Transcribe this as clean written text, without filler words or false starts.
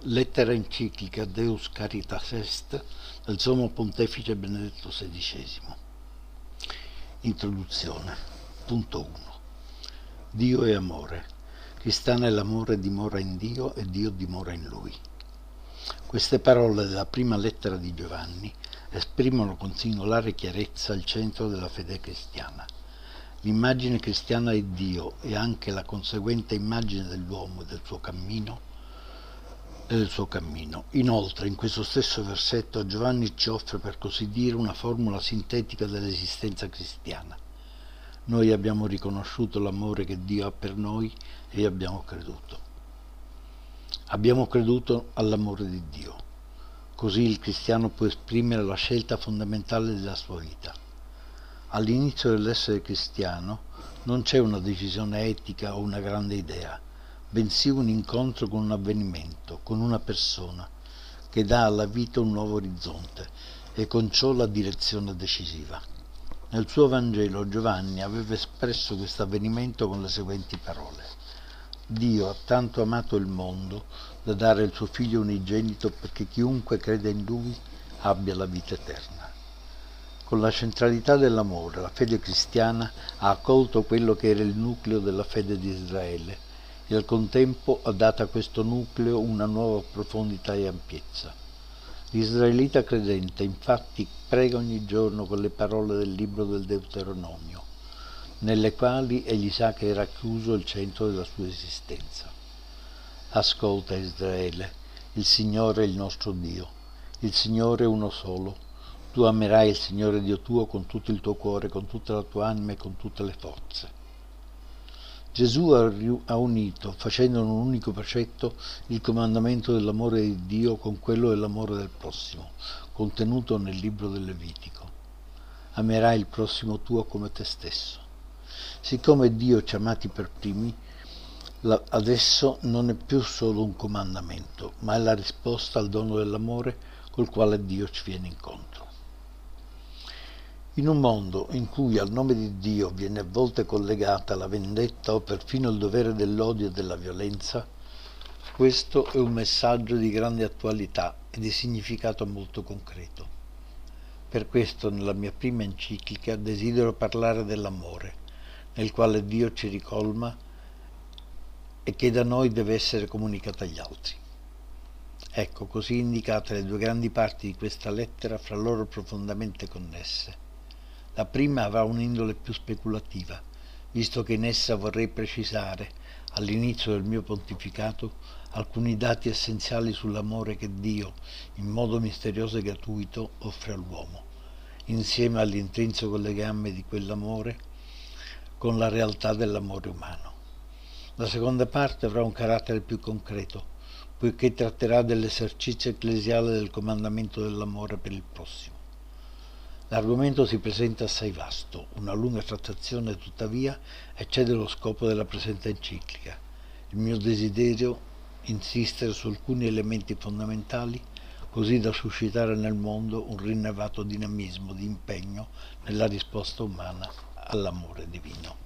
Lettera enciclica Deus Caritas Est del Sommo Pontefice Benedetto XVI. Introduzione. Punto 1. Dio è amore. Cristiano è l'amore, dimora in Dio e Dio dimora in lui. Queste parole della prima lettera di Giovanni esprimono con singolare chiarezza il centro della fede cristiana. L'immagine cristiana è Dio e anche la conseguente immagine dell'uomo e del suo cammino. Inoltre, in questo stesso versetto, Giovanni ci offre, per così dire, una formula sintetica dell'esistenza cristiana. Noi abbiamo riconosciuto l'amore che Dio ha per noi e abbiamo creduto. Abbiamo creduto all'amore di Dio. Così il cristiano può esprimere la scelta fondamentale della sua vita. All'inizio dell'essere cristiano non c'è una decisione etica o una grande idea, bensì un incontro con un avvenimento, con una persona, che dà alla vita un nuovo orizzonte e con ciò la direzione decisiva. Nel suo Vangelo Giovanni aveva espresso questo avvenimento con le seguenti parole: Dio ha tanto amato il mondo da dare il suo Figlio unigenito perché chiunque crede in Lui abbia la vita eterna. Con la centralità dell'amore, la fede cristiana ha accolto quello che era il nucleo della fede di Israele e al contempo ha dato a questo nucleo una nuova profondità e ampiezza. L'israelita credente infatti prega ogni giorno con le parole del libro del Deuteronomio, nelle quali egli sa che era chiuso il centro della sua esistenza. Ascolta Israele, il Signore è il nostro Dio, il Signore è uno solo. Tu amerai il Signore Dio tuo con tutto il tuo cuore, con tutta la tua anima e con tutte le forze. Gesù ha unito, facendo un unico precetto, il comandamento dell'amore di Dio con quello dell'amore del prossimo, contenuto nel libro del Levitico. Amerai il prossimo tuo come te stesso. Siccome Dio ci ha amati per primi, adesso non è più solo un comandamento, ma è la risposta al dono dell'amore col quale Dio ci viene incontro. In un mondo in cui al nome di Dio viene a volte collegata la vendetta o perfino il dovere dell'odio e della violenza, questo è un messaggio di grande attualità e di significato molto concreto. Per questo nella mia prima enciclica desidero parlare dell'amore, nel quale Dio ci ricolma e che da noi deve essere comunicato agli altri. Ecco, così indicate le due grandi parti di questa lettera, fra loro profondamente connesse. La prima avrà un'indole più speculativa, visto che in essa vorrei precisare, all'inizio del mio pontificato, alcuni dati essenziali sull'amore che Dio, in modo misterioso e gratuito, offre all'uomo, insieme all'intrinseco legame di quell'amore con la realtà dell'amore umano. La seconda parte avrà un carattere più concreto, poiché tratterà dell'esercizio ecclesiale del comandamento dell'amore per il prossimo. L'argomento si presenta assai vasto, una lunga trattazione tuttavia eccede lo scopo della presente enciclica. Il mio desiderio è insistere su alcuni elementi fondamentali, così da suscitare nel mondo un rinnovato dinamismo di impegno nella risposta umana all'amore divino.